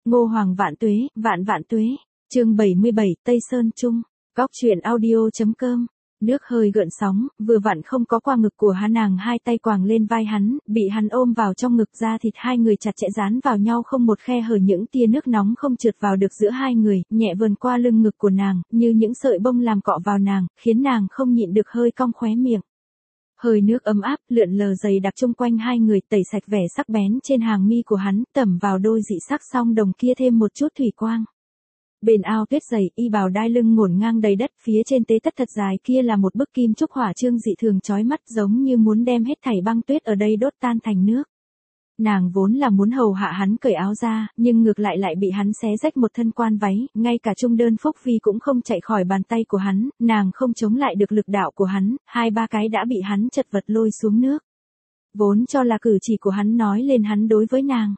Ngô Hoàng vạn tuế, vạn vạn tuế. Chương 77, Tây Sơn Trung. Góc truyện audio.com. Nước hơi gợn sóng, vừa vặn không có qua ngực của hắn, nàng hai tay quàng lên vai hắn, bị hắn ôm vào trong ngực, da thịt hai người chặt chẽ dán vào nhau không một khe hở, những tia nước nóng không trượt vào được giữa hai người, nhẹ vườn qua lưng ngực của nàng, như những sợi bông làm cọ vào nàng, khiến nàng không nhịn được hơi cong khóe miệng. Hơi nước ấm áp lượn lờ dày đặc chung quanh hai người, tẩy sạch vẻ sắc bén trên hàng mi của hắn, tẩm vào đôi dị sắc song đồng kia thêm một chút thủy quang. Bên ao tuyết dày, y bào đai lưng ngổn ngang đầy đất, phía trên tế tất thật dài kia là một bức kim trúc hỏa chương dị thường chói mắt, giống như muốn đem hết thảy băng tuyết ở đây đốt tan thành nước. Nàng vốn là muốn hầu hạ hắn cởi áo ra, nhưng ngược lại bị hắn xé rách một thân quan váy, ngay cả trung đơn phúc vi cũng không chạy khỏi bàn tay của hắn, nàng không chống lại được lực đạo của hắn, hai ba cái đã bị hắn chật vật lôi xuống nước. Vốn cho là cử chỉ của hắn nói lên hắn đối với nàng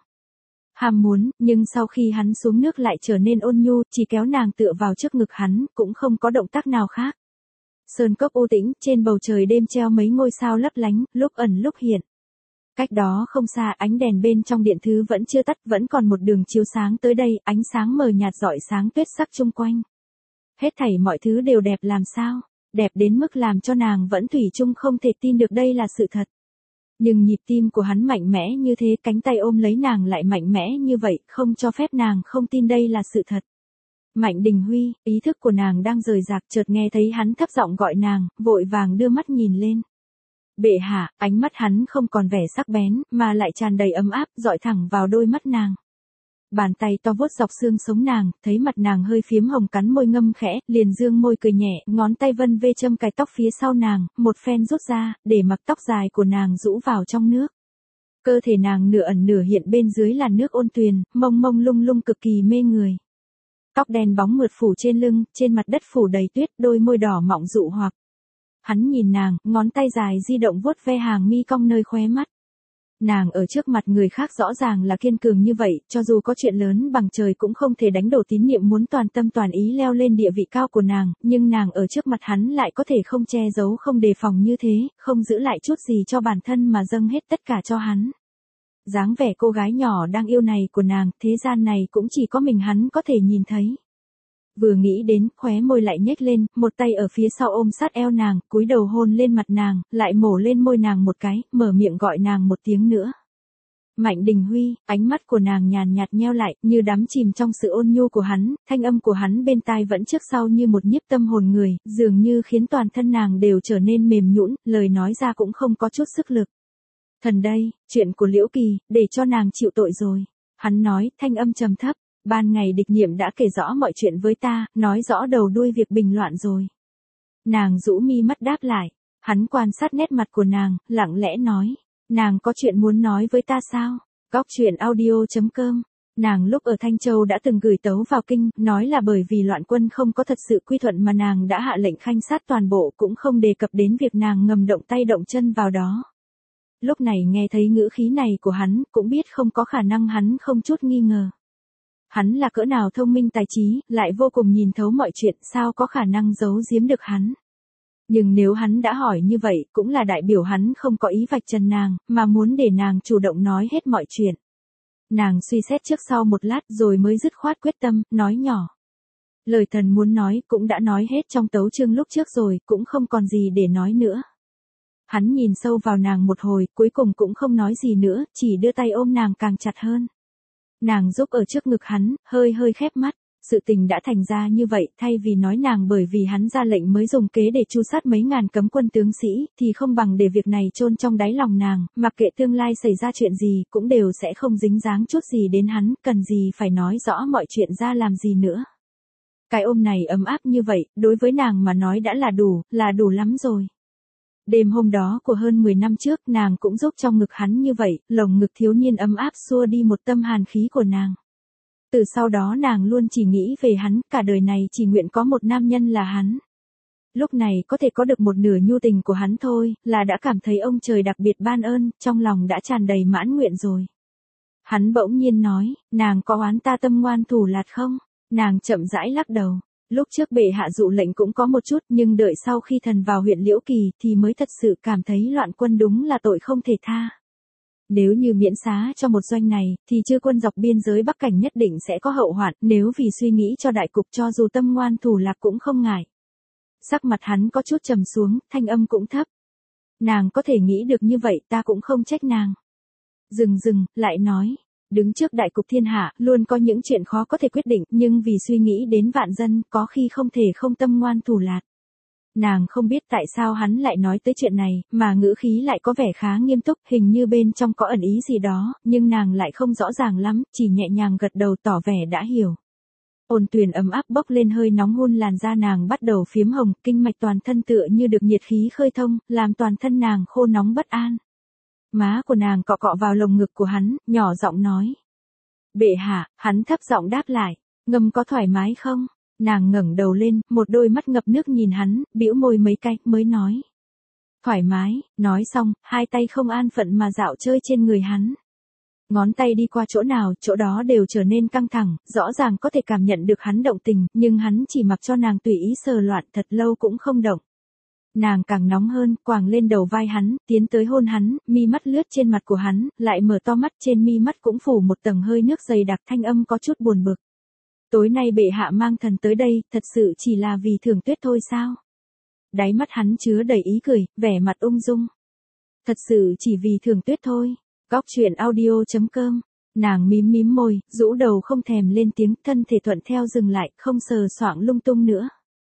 ham muốn, nhưng sau khi hắn xuống nước lại trở nên ôn nhu, chỉ kéo nàng tựa vào trước ngực hắn, cũng không có động tác nào khác. Sơn cốc u tĩnh, trên bầu trời đêm treo mấy ngôi sao lấp lánh, lúc ẩn lúc hiện. Cách đó không xa, ánh đèn bên trong điện thứ vẫn chưa tắt, vẫn còn một đường chiếu sáng tới đây, ánh sáng mờ nhạt rọi sáng tuyết sắc chung quanh. Hết thảy mọi thứ đều đẹp làm sao, đẹp đến mức làm cho nàng vẫn thủy chung không thể tin được đây là sự thật. Nhưng nhịp tim của hắn mạnh mẽ như thế, cánh tay ôm lấy nàng lại mạnh mẽ như vậy, không cho phép nàng không tin đây là sự thật. Mạnh Đình Huy, ý thức của nàng đang rời rạc, chợt nghe thấy hắn thấp giọng gọi nàng, vội vàng đưa mắt nhìn lên. Bệ hạ, ánh mắt hắn không còn vẻ sắc bén, mà lại tràn đầy ấm áp, dọi thẳng vào đôi mắt nàng. Bàn tay to vuốt dọc xương sống nàng, thấy mặt nàng hơi phiếm hồng, cắn môi ngâm khẽ, liền dương môi cười nhẹ, ngón tay vân vê châm cài tóc phía sau nàng, một phen rút ra, để mặc tóc dài của nàng rũ vào trong nước. Cơ thể nàng nửa ẩn nửa hiện, bên dưới là nước ôn tuyền, mông mông lung lung cực kỳ mê người. Tóc đen bóng mượt phủ trên lưng, trên mặt đất phủ đầy tuyết, đôi môi đỏ mọng dụ hoặc. Hắn nhìn nàng, ngón tay dài di động vuốt ve hàng mi cong nơi khóe mắt. Nàng ở trước mặt người khác rõ ràng là kiên cường như vậy, cho dù có chuyện lớn bằng trời cũng không thể đánh đổ tín niệm muốn toàn tâm toàn ý leo lên địa vị cao của nàng, nhưng nàng ở trước mặt hắn lại có thể không che giấu không đề phòng như thế, không giữ lại chút gì cho bản thân mà dâng hết tất cả cho hắn. Dáng vẻ cô gái nhỏ đang yêu này của nàng, thế gian này cũng chỉ có mình hắn có thể nhìn thấy. Vừa nghĩ đến, khóe môi lại nhếch lên, một tay ở phía sau ôm sát eo nàng, cúi đầu hôn lên mặt nàng, lại mổ lên môi nàng một cái, mở miệng gọi nàng một tiếng nữa. Mạnh Đình Huy, ánh mắt của nàng nhàn nhạt nheo lại, như đắm chìm trong sự ôn nhu của hắn, thanh âm của hắn bên tai vẫn trước sau như một nhiếp tâm hồn người, dường như khiến toàn thân nàng đều trở nên mềm nhũn, lời nói ra cũng không có chút sức lực. Thần đây, chuyện của Liễu Kỳ, để cho nàng chịu tội rồi. Hắn nói, thanh âm trầm thấp. Ban ngày địch nhiệm đã kể rõ mọi chuyện với ta, nói rõ đầu đuôi việc bình loạn rồi. Nàng rũ mi mắt đáp lại. Hắn quan sát nét mặt của nàng, lặng lẽ nói. Nàng có chuyện muốn nói với ta sao? Góc truyện audio.com. Nàng lúc ở Thanh Châu đã từng gửi tấu vào kinh, nói là bởi vì loạn quân không có thật sự quy thuận mà nàng đã hạ lệnh khanh sát toàn bộ, cũng không đề cập đến việc nàng ngầm động tay động chân vào đó. Lúc này nghe thấy ngữ khí này của hắn, cũng biết không có khả năng hắn không chút nghi ngờ. Hắn là cỡ nào thông minh tài trí, lại vô cùng nhìn thấu mọi chuyện, sao có khả năng giấu giếm được hắn. Nhưng nếu hắn đã hỏi như vậy, cũng là đại biểu hắn không có ý vạch trần nàng, mà muốn để nàng chủ động nói hết mọi chuyện. Nàng suy xét trước sau một lát rồi mới dứt khoát quyết tâm, nói nhỏ. Lời thần muốn nói cũng đã nói hết trong tấu chương lúc trước rồi, cũng không còn gì để nói nữa. Hắn nhìn sâu vào nàng một hồi, cuối cùng cũng không nói gì nữa, chỉ đưa tay ôm nàng càng chặt hơn. Nàng giúp ở trước ngực hắn, hơi khép mắt. Sự tình đã thành ra như vậy, thay vì nói nàng bởi vì hắn ra lệnh mới dùng kế để tru sát mấy ngàn cấm quân tướng sĩ, thì không bằng để việc này chôn trong đáy lòng nàng, mặc kệ tương lai xảy ra chuyện gì, cũng đều sẽ không dính dáng chút gì đến hắn, cần gì phải nói rõ mọi chuyện ra làm gì nữa. Cái ôm này ấm áp như vậy, đối với nàng mà nói đã là đủ lắm rồi. Đêm hôm đó của hơn 10 năm trước, nàng cũng giúp trong ngực hắn như vậy, lồng ngực thiếu niên ấm áp xua đi một tâm hàn khí của nàng. Từ sau đó nàng luôn chỉ nghĩ về hắn, cả đời này chỉ nguyện có một nam nhân là hắn. Lúc này có thể có được một nửa nhu tình của hắn thôi, là đã cảm thấy ông trời đặc biệt ban ơn, trong lòng đã tràn đầy mãn nguyện rồi. Hắn bỗng nhiên nói, nàng có oán ta tâm ngoan thủ lạt không? Nàng chậm rãi lắc đầu. Lúc trước bệ hạ dụ lệnh cũng có một chút, nhưng đợi sau khi thần vào huyện Liễu Kỳ thì mới thật sự cảm thấy loạn quân đúng là tội không thể tha. Nếu như miễn xá cho một doanh này, thì chư quân dọc biên giới Bắc Cảnh nhất định sẽ có hậu hoạn, nếu vì suy nghĩ cho đại cục cho dù tâm ngoan thủ lạc cũng không ngại. Sắc mặt hắn có chút trầm xuống, thanh âm cũng thấp. Nàng có thể nghĩ được như vậy ta cũng không trách nàng. Dừng, lại nói. Đứng trước đại cục thiên hạ, luôn có những chuyện khó có thể quyết định, nhưng vì suy nghĩ đến vạn dân, có khi không thể không tâm ngoan thủ lạt. Nàng không biết tại sao hắn lại nói tới chuyện này, mà ngữ khí lại có vẻ khá nghiêm túc, hình như bên trong có ẩn ý gì đó, nhưng nàng lại không rõ ràng lắm, chỉ nhẹ nhàng gật đầu tỏ vẻ đã hiểu. Ôn tuyền ấm áp bốc lên hơi nóng hôn làn da nàng bắt đầu phiếm hồng, kinh mạch toàn thân tựa như được nhiệt khí khơi thông, làm toàn thân nàng khô nóng bất an. Má của nàng cọ cọ vào lồng ngực của hắn, nhỏ giọng nói. Bệ hạ, hắn thấp giọng đáp lại, ngâm có thoải mái không? Nàng ngẩng đầu lên, một đôi mắt ngập nước nhìn hắn, bĩu môi mấy cái, mới nói. Thoải mái, nói xong, hai tay không an phận mà dạo chơi trên người hắn. Ngón tay đi qua chỗ nào, chỗ đó đều trở nên căng thẳng, rõ ràng có thể cảm nhận được hắn động tình, nhưng hắn chỉ mặc cho nàng tùy ý sờ loạn thật lâu cũng không động. Nàng càng nóng hơn, quàng lên đầu vai hắn, tiến tới hôn hắn, mi mắt lướt trên mặt của hắn, lại mở to mắt trên mi mắt cũng phủ một tầng hơi nước dày đặc thanh âm có chút buồn bực. Tối nay bệ hạ mang thần tới đây, thật sự chỉ là vì Thưởng Tuyết thôi sao? Đáy mắt hắn chứa đầy ý cười, vẻ mặt ung dung. Thật sự chỉ vì Thưởng Tuyết thôi. Góc truyện audio.com. Nàng mím môi, rũ đầu không thèm lên tiếng, thân thể thuận theo dừng lại, không sờ soạng lung tung nữa.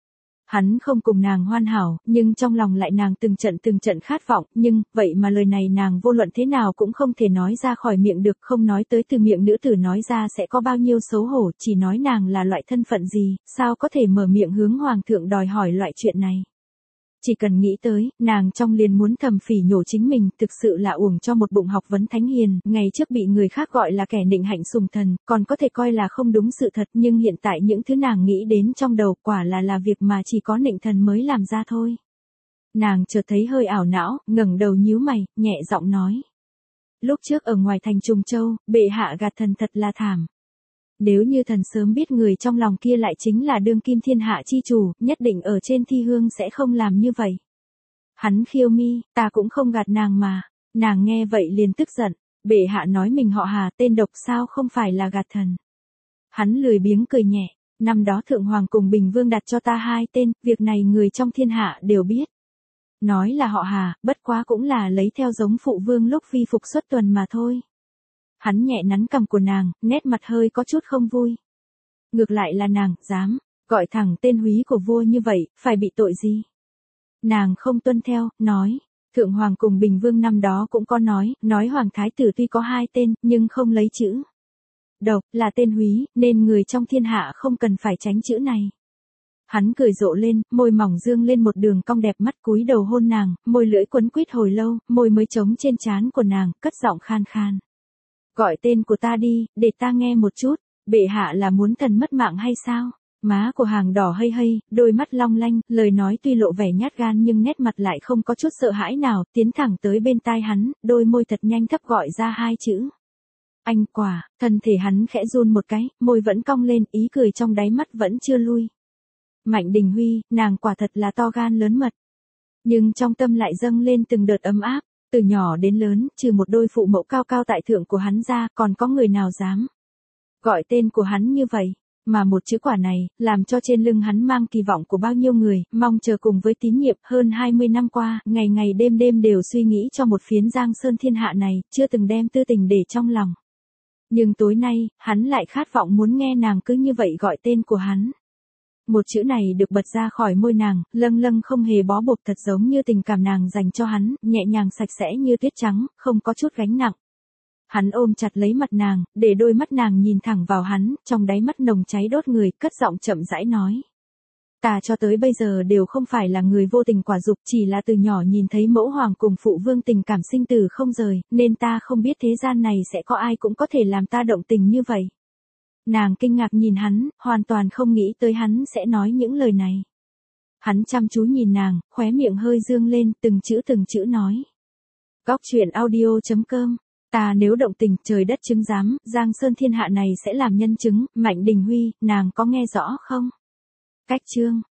Hắn không cùng nàng hoàn hảo, nhưng trong lòng lại nàng từng trận khát vọng, nhưng, vậy mà lời này nàng vô luận thế nào cũng không thể nói ra khỏi miệng được, không nói tới từ miệng nữ tử nói ra sẽ có bao nhiêu xấu hổ, chỉ nói nàng là loại thân phận gì, sao có thể mở miệng hướng hoàng thượng đòi hỏi loại chuyện này. Chỉ cần nghĩ tới, nàng trong liền muốn thầm phỉ nhổ chính mình, thực sự là uổng cho một bụng học vấn thánh hiền, ngày trước bị người khác gọi là kẻ nịnh hạnh sùng thần, còn có thể coi là không đúng sự thật, nhưng hiện tại những thứ nàng nghĩ đến trong đầu quả là việc mà chỉ có nịnh thần mới làm ra thôi. Nàng chợt thấy hơi ảo não, ngẩng đầu nhíu mày, nhẹ giọng nói. Lúc trước ở ngoài thành Trùng Châu, bệ hạ gạt thần thật là thảm. Nếu như thần sớm biết người trong lòng kia lại chính là đương kim thiên hạ chi chủ, nhất định ở trên thi hương sẽ không làm như vậy. Hắn khiêu mi, ta cũng không gạt nàng mà. Nàng nghe vậy liền tức giận, bệ hạ nói mình họ Hà tên độc sao không phải là gạt thần. Hắn lười biếng cười nhẹ, năm đó Thượng Hoàng cùng Bình Vương đặt cho ta hai tên, việc này người trong thiên hạ đều biết. Nói là họ Hà, bất quá cũng là lấy theo giống phụ vương lúc vi phục xuất tuần mà thôi. Hắn nhẹ nắn cằm của nàng, nét mặt hơi có chút không vui. Ngược lại là nàng, dám, gọi thẳng tên húy của vua như vậy, phải bị tội gì? Nàng không tuân theo, nói, Thượng Hoàng cùng Bình Vương năm đó cũng có nói Hoàng Thái Tử tuy có hai tên, nhưng không lấy chữ độc, là tên húy, nên người trong thiên hạ không cần phải tránh chữ này. Hắn cười rộ lên, môi mỏng dương lên một đường cong đẹp mắt cúi đầu hôn nàng, môi lưỡi quấn quýt hồi lâu, môi mới trống trên trán của nàng, cất giọng khan khan. Gọi tên của ta đi, để ta nghe một chút, bệ hạ là muốn thần mất mạng hay sao? Má của Hàng đỏ hây, đôi mắt long lanh, lời nói tuy lộ vẻ nhát gan nhưng nét mặt lại không có chút sợ hãi nào, tiến thẳng tới bên tai hắn, đôi môi thật nhanh thấp gọi ra hai chữ. Anh quả, thân thể hắn khẽ run một cái, môi vẫn cong lên, ý cười trong đáy mắt vẫn chưa lui. Mạnh Đình Huy, nàng quả thật là to gan lớn mật. Nhưng trong tâm lại dâng lên từng đợt ấm áp. Từ nhỏ đến lớn, trừ một đôi phụ mẫu cao cao tại thượng của hắn ra, còn có người nào dám gọi tên của hắn như vậy, mà một chữ quả này, làm cho trên lưng hắn mang kỳ vọng của bao nhiêu người, mong chờ cùng với tín nhiệm, hơn 20 năm qua, ngày ngày đêm đều suy nghĩ cho một phiến giang sơn thiên hạ này, chưa từng đem tư tình để trong lòng. Nhưng tối nay, hắn lại khát vọng muốn nghe nàng cứ như vậy gọi tên của hắn. Một chữ này được bật ra khỏi môi nàng, lâng không hề bó buộc thật giống như tình cảm nàng dành cho hắn, nhẹ nhàng sạch sẽ như tuyết trắng, không có chút gánh nặng. Hắn ôm chặt lấy mặt nàng, để đôi mắt nàng nhìn thẳng vào hắn, trong đáy mắt nồng cháy đốt người, cất giọng chậm rãi nói. Ta cho tới bây giờ đều không phải là người vô tình quả dục, chỉ là từ nhỏ nhìn thấy mẫu hoàng cùng phụ vương tình cảm sinh tử không rời, nên ta không biết thế gian này sẽ có ai cũng có thể làm ta động tình như vậy. Nàng kinh ngạc nhìn hắn, hoàn toàn không nghĩ tới hắn sẽ nói những lời này. Hắn chăm chú nhìn nàng, khóe miệng hơi dương lên, từng chữ nói. Góc truyện audio.com. Ta nếu động tình, trời đất chứng giám, giang sơn thiên hạ này sẽ làm nhân chứng, Mạnh Đình Huy, nàng có nghe rõ không? Cách chương.